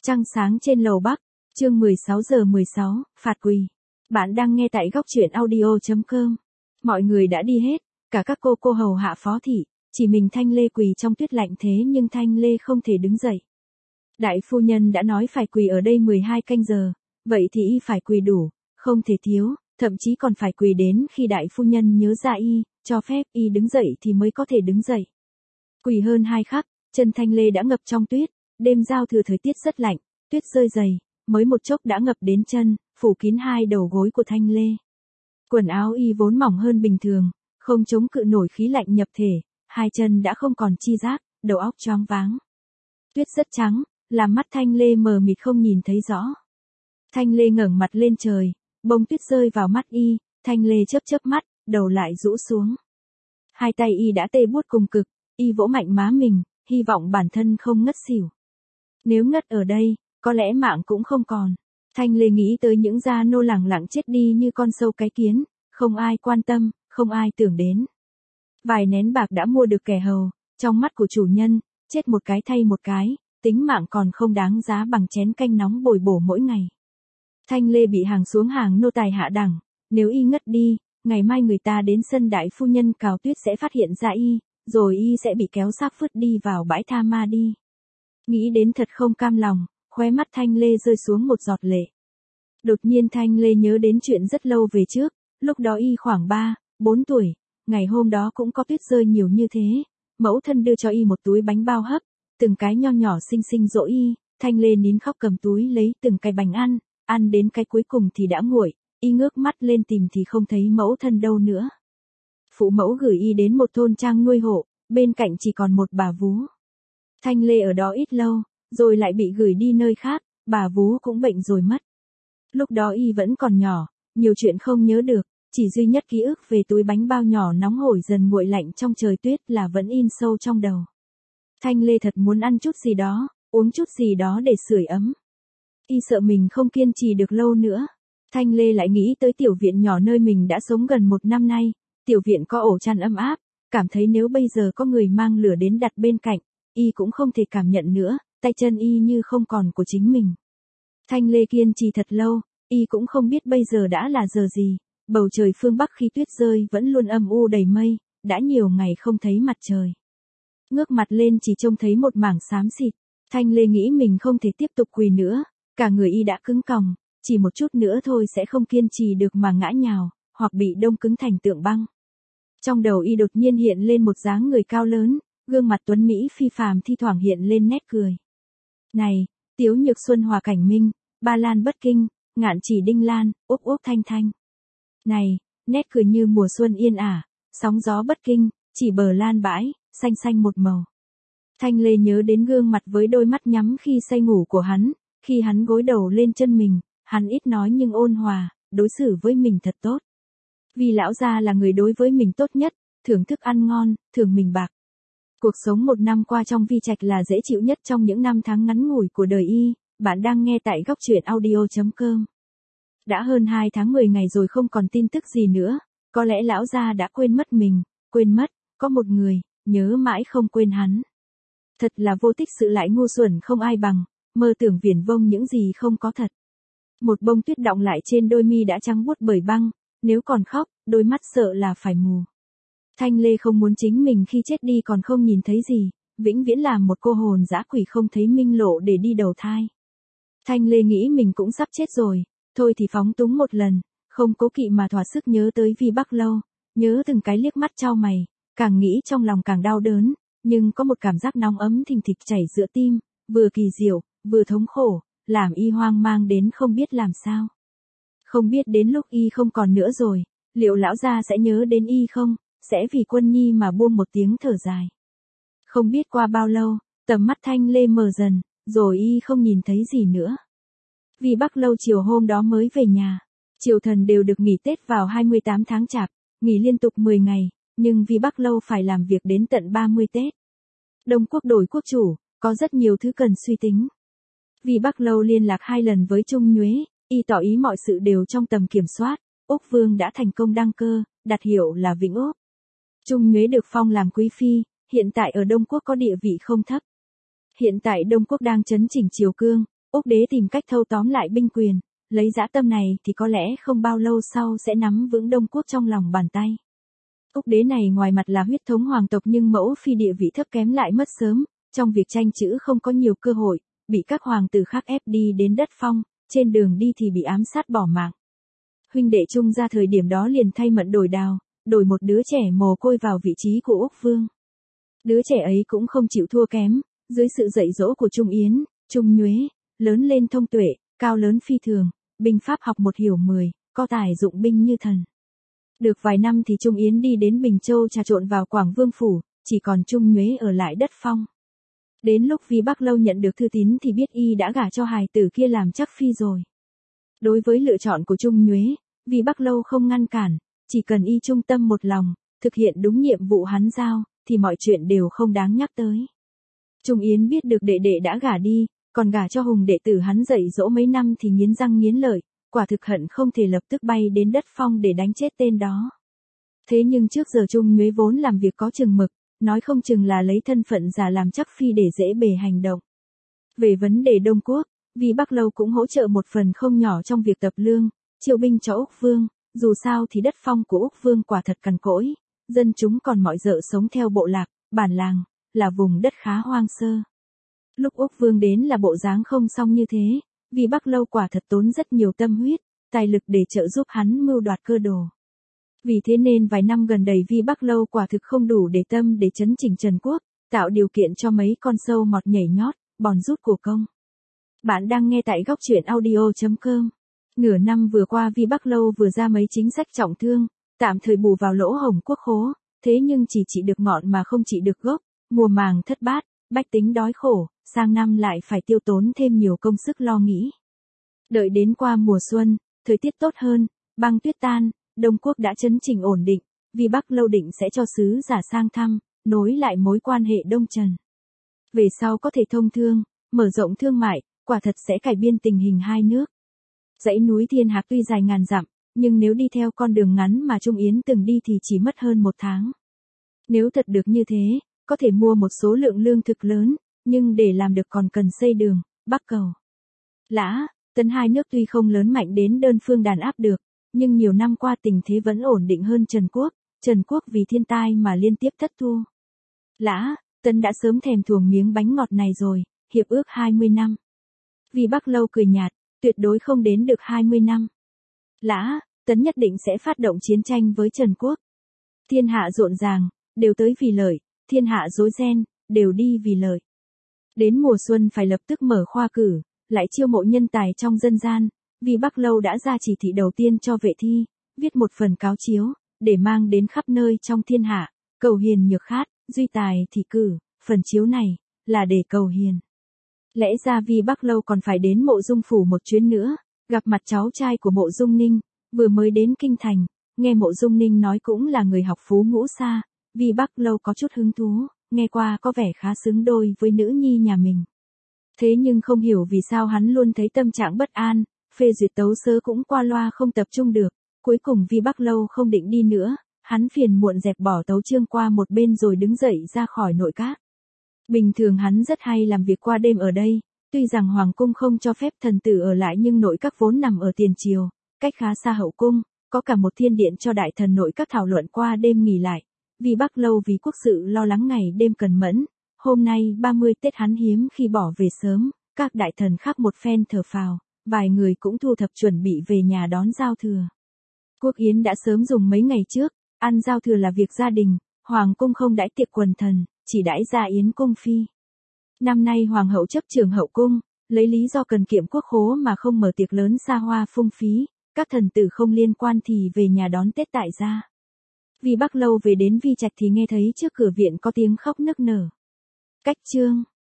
Trăng sáng trên lầu Bắc, chương 16:16, phạt quỳ. Bạn đang nghe tại góc truyện audio.com. Mọi người đã đi hết, cả các cô hầu hạ phó thị, chỉ mình Thanh Lê quỳ trong tuyết lạnh thế nhưng Thanh Lê không thể đứng dậy. Đại phu nhân đã nói phải quỳ ở đây 12 canh giờ, vậy thì y phải quỳ đủ, không thể thiếu, thậm chí còn phải quỳ đến khi đại phu nhân nhớ ra y, cho phép y đứng dậy thì mới có thể đứng dậy. Quỳ hơn 2 khắc, chân Thanh Lê đã ngập trong tuyết, đêm giao thừa thời tiết rất lạnh, tuyết rơi dày, mới một chốc đã ngập đến chân, phủ kín hai đầu gối của Thanh Lê. Quần áo y vốn mỏng hơn bình thường, không chống cự nổi khí lạnh nhập thể, hai chân đã không còn chi giác, đầu óc choáng váng. Tuyết rất trắng, làm mắt Thanh Lê mờ mịt không nhìn thấy rõ. Thanh Lê ngẩng mặt lên trời, bông tuyết rơi vào mắt y, Thanh Lê chớp mắt, đầu lại rũ xuống. Hai tay y đã tê buốt cùng cực, y vỗ mạnh má mình, hy vọng bản thân không ngất xỉu. Nếu ngất ở đây, có lẽ mạng cũng không còn. Thanh Lê nghĩ tới những gia nô lẳng lặng chết đi như con sâu cái kiến, không ai quan tâm, không ai tưởng đến. Vài nén bạc đã mua được kẻ hầu, trong mắt của chủ nhân, chết một cái thay một cái, tính mạng còn không đáng giá bằng chén canh nóng bồi bổ mỗi ngày. Thanh Lê bị hàng xuống hàng nô tài hạ đẳng, nếu y ngất đi, ngày mai người ta đến sân đại phu nhân cào tuyết sẽ phát hiện ra y, rồi y sẽ bị kéo xác phứt đi vào bãi tha ma đi. Nghĩ đến thật không cam lòng, khóe mắt Thanh Lê rơi xuống một giọt lệ. Đột nhiên Thanh Lê nhớ đến chuyện rất lâu về trước, lúc đó y khoảng 3-4 tuổi, ngày hôm đó cũng có tuyết rơi nhiều như thế, mẫu thân đưa cho y một túi bánh bao hấp, từng cái nho nhỏ xinh xinh dỗ y, Thanh Lê nín khóc cầm túi lấy từng cái bánh ăn đến cái cuối cùng thì đã nguội, y ngước mắt lên tìm thì không thấy mẫu thân đâu nữa. Phụ mẫu gửi y đến một thôn trang nuôi hộ, bên cạnh chỉ còn một bà vú. Thanh Lê ở đó ít lâu, rồi lại bị gửi đi nơi khác, bà vú cũng bệnh rồi mất. Lúc đó y vẫn còn nhỏ, nhiều chuyện không nhớ được, chỉ duy nhất ký ức về túi bánh bao nhỏ nóng hổi dần nguội lạnh trong trời tuyết là vẫn in sâu trong đầu. Thanh Lê thật muốn ăn chút gì đó, uống chút gì đó để sưởi ấm. Y sợ mình không kiên trì được lâu nữa. Thanh Lê lại nghĩ tới tiểu viện nhỏ nơi mình đã sống gần 1 năm nay, tiểu viện có ổ chăn ấm áp, cảm thấy nếu bây giờ có người mang lửa đến đặt bên cạnh, y cũng không thể cảm nhận nữa, tay chân y như không còn của chính mình. Thanh Lê kiên trì thật lâu, y cũng không biết bây giờ đã là giờ gì, bầu trời phương Bắc khi tuyết rơi vẫn luôn âm u đầy mây, đã nhiều ngày không thấy mặt trời. Ngước mặt lên chỉ trông thấy một mảng xám xịt, Thanh Lê nghĩ mình không thể tiếp tục quỳ nữa, cả người y đã cứng còng, chỉ một chút nữa thôi sẽ không kiên trì được mà ngã nhào, hoặc bị đông cứng thành tượng băng. Trong đầu y đột nhiên hiện lên một dáng người cao lớn, gương mặt tuấn mỹ phi phàm thi thoảng hiện lên nét cười. Này, Tiếu Nhược Xuân Hòa Cảnh Minh, Ba Lan Bất Kinh, Ngạn Chỉ Đinh Lan, Úc Úc Thanh Thanh. Này, nét cười như mùa xuân yên ả, sóng gió bất kinh, chỉ bờ lan bãi, xanh xanh một màu. Thanh Lê nhớ đến gương mặt với đôi mắt nhắm khi say ngủ của hắn, khi hắn gối đầu lên chân mình, hắn ít nói nhưng ôn hòa, đối xử với mình thật tốt. Vì lão gia là người đối với mình tốt nhất, thưởng thức ăn ngon, thưởng mình bạc. Cuộc sống 1 năm qua trong Vi Trạch là dễ chịu nhất trong những năm tháng ngắn ngủi của đời y, bạn đang nghe tại góc truyện audio.com. Đã hơn 2 tháng 10 ngày rồi không còn tin tức gì nữa, có lẽ lão gia đã quên mất mình, quên mất, có một người, nhớ mãi không quên hắn. Thật là vô tích sự lại ngu xuẩn không ai bằng, mơ tưởng viển vông những gì không có thật. Một bông tuyết đọng lại trên đôi mi đã trắng buốt bởi băng, nếu còn khóc, đôi mắt sợ là phải mù. Thanh Lê không muốn chính mình khi chết đi còn không nhìn thấy gì, vĩnh viễn làm một cô hồn dã quỷ không thấy minh lộ để đi đầu thai. Thanh Lê nghĩ mình cũng sắp chết rồi, thôi thì phóng túng một lần, không cố kỵ mà thỏa sức nhớ tới Vi Bắc Lâu, nhớ từng cái liếc mắt chau mày, càng nghĩ trong lòng càng đau đớn, nhưng có một cảm giác nóng ấm thình thịch chảy giữa tim, vừa kỳ diệu, vừa thống khổ, làm y hoang mang đến không biết làm sao. Không biết đến lúc y không còn nữa rồi, liệu lão gia sẽ nhớ đến y không, sẽ vì Quân Nhi mà buông một tiếng thở dài. Không biết qua bao lâu, tầm mắt Thanh Lê mờ dần, rồi y không nhìn thấy gì nữa. Vì Bắc Lâu chiều hôm đó mới về nhà, triều thần đều được nghỉ Tết vào 28 tháng Chạp, nghỉ liên tục 10 ngày, nhưng vì Bắc Lâu phải làm việc đến tận 30 Tết. Đông Quốc đổi quốc chủ, có rất nhiều thứ cần suy tính. Vì Bắc Lâu liên lạc 2 lần với Trung Nhuế, y tỏ ý mọi sự đều trong tầm kiểm soát, Úc Vương đã thành công đăng cơ, đặt hiệu là Vĩnh Úc. Trung Nhuế được phong làm quý phi, hiện tại ở Đông Quốc có địa vị không thấp. Hiện tại Đông Quốc đang chấn chỉnh triều cương, Úc đế tìm cách thâu tóm lại binh quyền, lấy dã tâm này thì có lẽ không bao lâu sau sẽ nắm vững Đông Quốc trong lòng bàn tay. Úc đế này ngoài mặt là huyết thống hoàng tộc nhưng mẫu phi địa vị thấp kém lại mất sớm, trong việc tranh chữ không có nhiều cơ hội, bị các hoàng tử khác ép đi đến đất Phong, trên đường đi thì bị ám sát bỏ mạng. Huynh đệ Trung ra thời điểm đó liền thay Mận đổi Đào, đổi một đứa trẻ mồ côi vào vị trí của Úc Vương. Đứa trẻ ấy cũng không chịu thua kém, dưới sự dạy dỗ của Trung Yến, Trung Nhuế, lớn lên thông tuệ, cao lớn phi thường, binh pháp học một hiểu 10, có tài dụng binh như thần. Được vài năm thì Trung Yến đi đến Bình Châu trà trộn vào Quảng Vương Phủ, chỉ còn Trung Nhuế ở lại đất Phong. Đến lúc Vi Bắc Lâu nhận được thư tín thì biết y đã gả cho hài tử kia làm chắc phi rồi. Đối với lựa chọn của Trung Nhuế, Vi Bắc Lâu không ngăn cản, chỉ cần y trung tâm một lòng, thực hiện đúng nhiệm vụ hắn giao, thì mọi chuyện đều không đáng nhắc tới. Trung Yến biết được đệ đệ đã gả đi, còn gả cho Hùng đệ tử hắn dạy dỗ mấy năm thì nghiến răng nghiến lợi, quả thực hận không thể lập tức bay đến đất Phong để đánh chết tên đó. Thế nhưng trước giờ Trung Nhuế vốn làm việc có chừng mực, nói không chừng là lấy thân phận giả làm chắc phi để dễ bề hành động. Về vấn đề Đông Quốc, Vi Bắc Lâu cũng hỗ trợ một phần không nhỏ trong việc tập lương, chiêu binh cho Úc Vương, dù sao thì đất Phong của Úc Vương quả thật cằn cỗi, dân chúng còn mọi dợ sống theo bộ lạc, bản làng, là vùng đất khá hoang sơ. Lúc Úc Vương đến là bộ dáng không xong như thế, Vi Bắc Lâu quả thật tốn rất nhiều tâm huyết, tài lực để trợ giúp hắn mưu đoạt cơ đồ. Vì thế nên vài năm gần đây Vi Bắc Lâu quả thực không đủ để tâm để chấn chỉnh Trần Quốc, tạo điều kiện cho mấy con sâu mọt nhảy nhót, bòn rút của công. Bạn đang nghe tại góc truyện audio.com. Nửa năm vừa qua Vi Bắc Lâu vừa ra mấy chính sách trọng thương, tạm thời bù vào lỗ hổng quốc khố, thế nhưng chỉ trị được ngọn mà không trị được gốc, mùa màng thất bát, bách tính đói khổ, sang năm lại phải tiêu tốn thêm nhiều công sức lo nghĩ. Đợi đến qua mùa xuân, thời tiết tốt hơn, băng tuyết tan, Đông Quốc đã chấn chỉnh ổn định, Vi Bắc Lâu định sẽ cho sứ giả sang thăm, nối lại mối quan hệ Đông Trần. Về sau có thể thông thương, mở rộng thương mại, quả thật sẽ cải biên tình hình hai nước. Dãy núi Thiên Hạc tuy dài ngàn dặm, nhưng nếu đi theo con đường ngắn mà Trung Yến từng đi thì chỉ mất hơn một tháng. Nếu thật được như thế, có thể mua một số lượng lương thực lớn, nhưng để làm được còn cần xây đường, bắc cầu. Lã, Tấn hai nước tuy không lớn mạnh đến đơn phương đàn áp được, nhưng nhiều năm qua tình thế vẫn ổn định hơn Trần Quốc vì thiên tai mà liên tiếp thất thu. Lã, Tấn đã sớm thèm thuồng miếng bánh ngọt này rồi, hiệp ước 20 năm. Vi Bắc Lâu cười nhạt, tuyệt đối không đến được 20 năm. Lã, Tấn nhất định sẽ phát động chiến tranh với Trần Quốc. Thiên hạ rộn ràng, đều tới vì lợi, thiên hạ rối ren, đều đi vì lợi. Đến mùa xuân phải lập tức mở khoa cử, lại chiêu mộ nhân tài trong dân gian, Vi Bắc Lâu đã ra chỉ thị đầu tiên cho vệ thi, viết một phần cáo chiếu, để mang đến khắp nơi trong thiên hạ, cầu hiền nhược khát, duy tài thì cử, phần chiếu này, là để cầu hiền. Lẽ ra Vi Bắc Lâu còn phải đến Mộ Dung Phủ một chuyến nữa, gặp mặt cháu trai của Mộ Dung Ninh, vừa mới đến Kinh Thành, nghe Mộ Dung Ninh nói cũng là người học phú ngũ xa, Vi Bắc Lâu có chút hứng thú, nghe qua có vẻ khá xứng đôi với nữ nhi nhà mình. Thế nhưng không hiểu vì sao hắn luôn thấy tâm trạng bất an, phê duyệt tấu sớ cũng qua loa không tập trung được, cuối cùng Vi Bắc Lâu không định đi nữa, hắn phiền muộn dẹp bỏ tấu chương qua một bên rồi đứng dậy ra khỏi nội các. Bình thường hắn rất hay làm việc qua đêm ở đây, tuy rằng Hoàng cung không cho phép thần tử ở lại nhưng nội các vốn nằm ở tiền triều, cách khá xa hậu cung, có cả một thiên điện cho đại thần nội các thảo luận qua đêm nghỉ lại. Vi Bắc Lâu vì quốc sự lo lắng ngày đêm cần mẫn, hôm nay 30 Tết hắn hiếm khi bỏ về sớm, các đại thần khác một phen thở phào, vài người cũng thu thập chuẩn bị về nhà đón giao thừa. Quốc yến đã sớm dùng mấy ngày trước, ăn giao thừa là việc gia đình, Hoàng cung không đãi tiệc quần thần, chỉ đãi gia yến cung phi. Năm nay Hoàng hậu chấp trưởng hậu cung, lấy lý do cần kiệm quốc khố mà không mở tiệc lớn xa hoa phung phí, các thần tử không liên quan thì về nhà đón Tết tại gia. Vi Bắc Lâu về đến Vi Trạch thì nghe thấy trước cửa viện có tiếng khóc nức nở. Cách chương